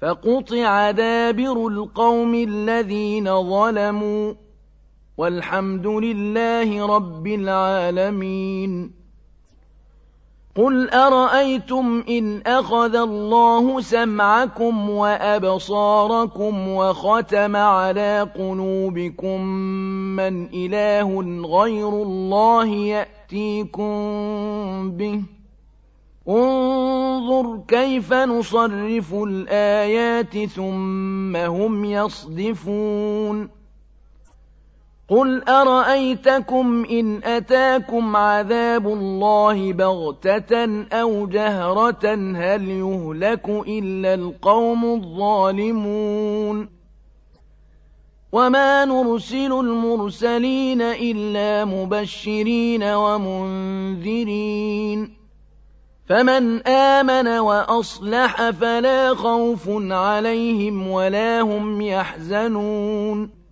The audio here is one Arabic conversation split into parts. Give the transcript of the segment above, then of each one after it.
فقطع دابر القوم الذين ظلموا والحمد لله رب العالمين. قل أرأيتم إن أخذ الله سمعكم وأبصاركم وختم على قلوبكم من إله غير الله يأتيكم به؟ انظر كيف نصرف الآيات ثم هم يصدفون. قل أرأيتكم إن أتاكم عذاب الله بغتة أو جهرة هل يهلك إلا القوم الظالمون؟ وما نرسل المرسلين إلا مبشرين ومنذرين، فمن آمن وأصلح فلا خوف عليهم ولا هم يحزنون.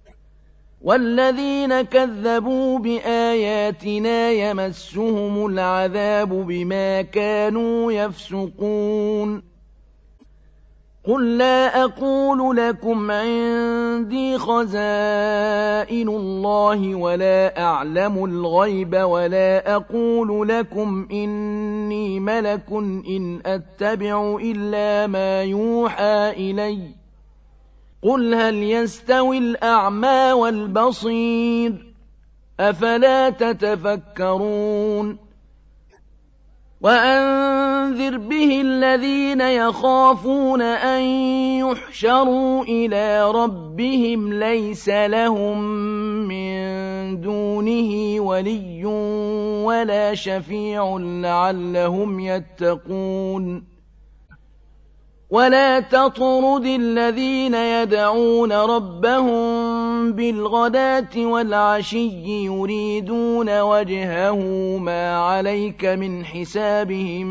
والذين كذبوا بآياتنا يمسهم العذاب بما كانوا يفسقون. قل لا أقول لكم عندي خزائن الله ولا أعلم الغيب ولا أقول لكم إني ملك إن أتبع إلا ما يوحى إلي. قل هل يستوي الأعمى والبصير أفلا تتفكرون. وأنذر به الذين يخافون أن يحشروا إلى ربهم ليس لهم من دونه ولي ولا شفيع لعلهم يتقون. ولا تطرد الذين يدعون ربهم بالغداة والعشي يريدون وجهه ما عليك من حسابهم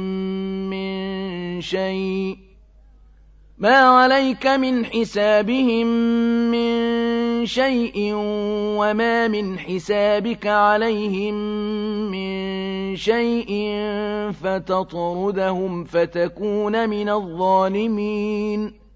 من شيء وما من حسابك عليهم من شيء فتطردهم فتكون من الظالمين.